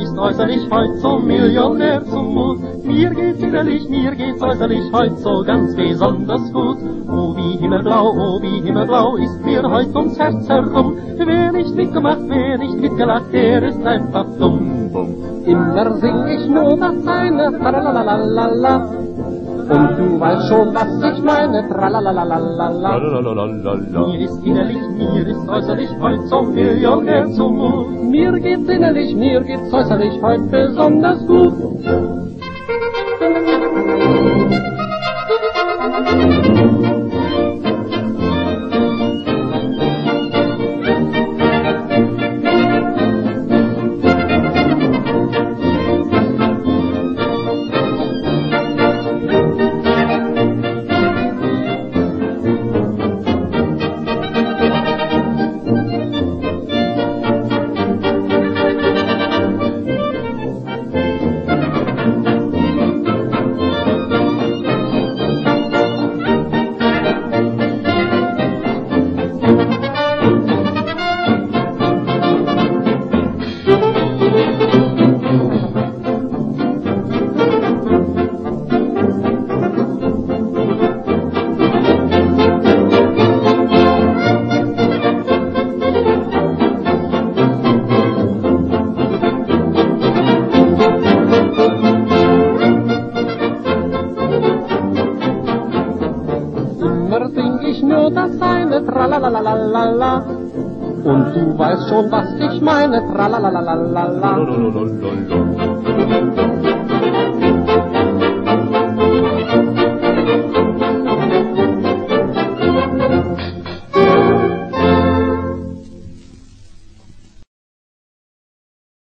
ist äußerlich heut so Millionär zumut. Mir geht's innerlich, mir geht's äußerlich heut so ganz besonders gut. Oh wie himmelblau ist mir heut ums Herz herum. Wer nicht mitgemacht, wer nicht mitgelacht, der ist einfach dumm. Immer sing ich nur das eine, tralalalala. Und du weißt schon, was ich meine, tralalalala. Mir ist innerlich, mir ist äußerlich heut so Millionär zumut. Mir geht's innerlich, mir geht's äußerlich heut besonders gut. Sing ich nur das eine, tralalalala. Und du weißt schon, was ich meine, tralalalala.